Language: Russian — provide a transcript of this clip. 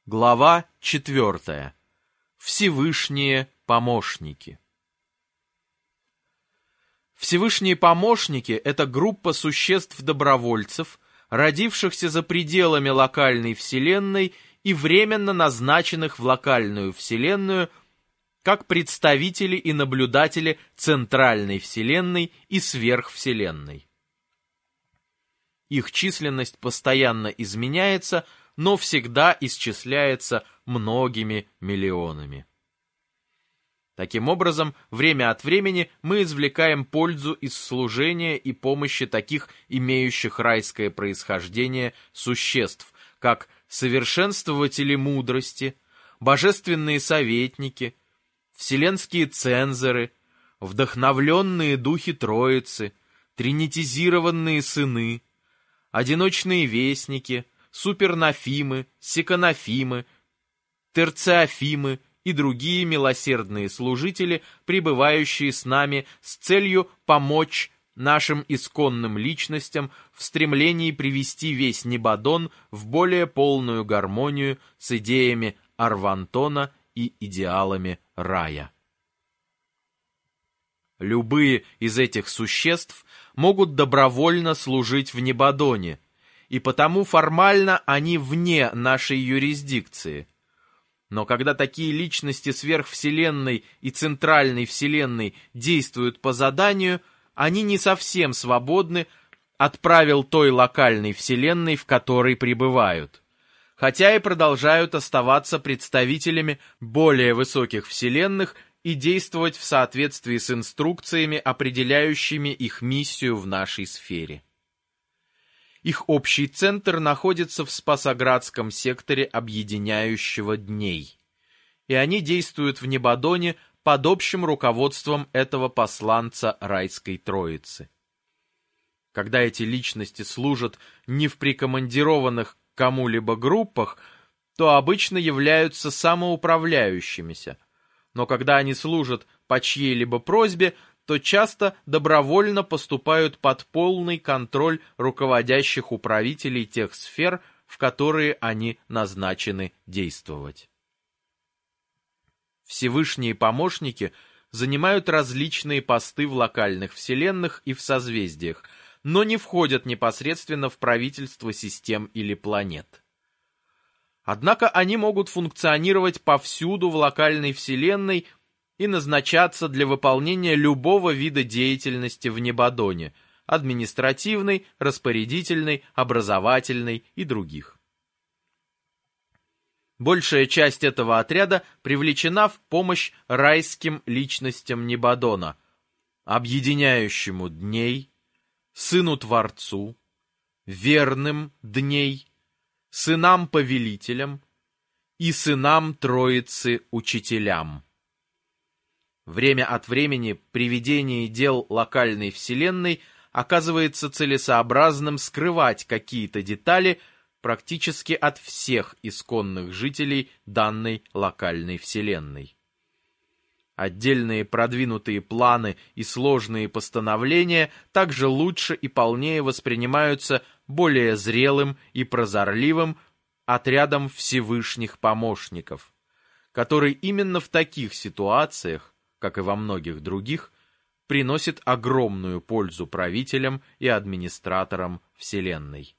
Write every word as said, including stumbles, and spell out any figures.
Глава четвертая. Всевышние помощники. Всевышние помощники – это группа существ-добровольцев, родившихся за пределами локальной вселенной и временно назначенных в локальную вселенную как представители и наблюдатели центральной вселенной и сверхвселенной. Их численность постоянно изменяется, но всегда исчисляется многими миллионами. Таким образом, время от времени мы извлекаем пользу из служения и помощи таких имеющих райское происхождение существ, как совершенствователи мудрости, божественные советники, вселенские цензоры, вдохновленные духи Троицы, тринитизированные сыны, одиночные вестники, супернафимы, секонафимы, терциафимы и другие милосердные служители, пребывающие с нами с целью помочь нашим исконным личностям в стремлении привести весь Небодон в более полную гармонию с идеями Арвантона и идеалами рая. Любые из этих существ могут добровольно служить в Небодоне, и потому формально они вне нашей юрисдикции. Но когда такие личности сверхвселенной и центральной вселенной действуют по заданию, они не совсем свободны от правил той локальной вселенной, в которой пребывают, хотя и продолжают оставаться представителями более высоких вселенных и действовать в соответствии с инструкциями, определяющими их миссию в нашей сфере. Их общий центр находится в Спасоградском секторе объединяющего дней, и они действуют в Небодоне под общим руководством этого посланца Райской Троицы. Когда эти личности служат не в прикомандированных к кому-либо группах, то обычно являются самоуправляющимися, но когда они служат по чьей-либо просьбе, то часто добровольно поступают под полный контроль руководящих управителей тех сфер, в которые они назначены действовать. Всевышние помощники занимают различные посты в локальных вселенных и в созвездиях, но не входят непосредственно в правительство систем или планет. Однако они могут функционировать повсюду в локальной вселенной и назначаться для выполнения любого вида деятельности в Небодоне – административной, распорядительной, образовательной и других. Большая часть этого отряда привлечена в помощь райским личностям Небодона, объединяющему дней, сыну-творцу, верным дней, сынам-повелителям и сынам Троицы-учителям. Время от времени при ведении дел локальной вселенной оказывается целесообразным скрывать какие-то детали практически от всех исконных жителей данной локальной вселенной. Отдельные продвинутые планы и сложные постановления также лучше и полнее воспринимаются более зрелым и прозорливым отрядом Всевышних помощников, который именно в таких ситуациях, как и во многих других, приносит огромную пользу правителям и администраторам Вселенной.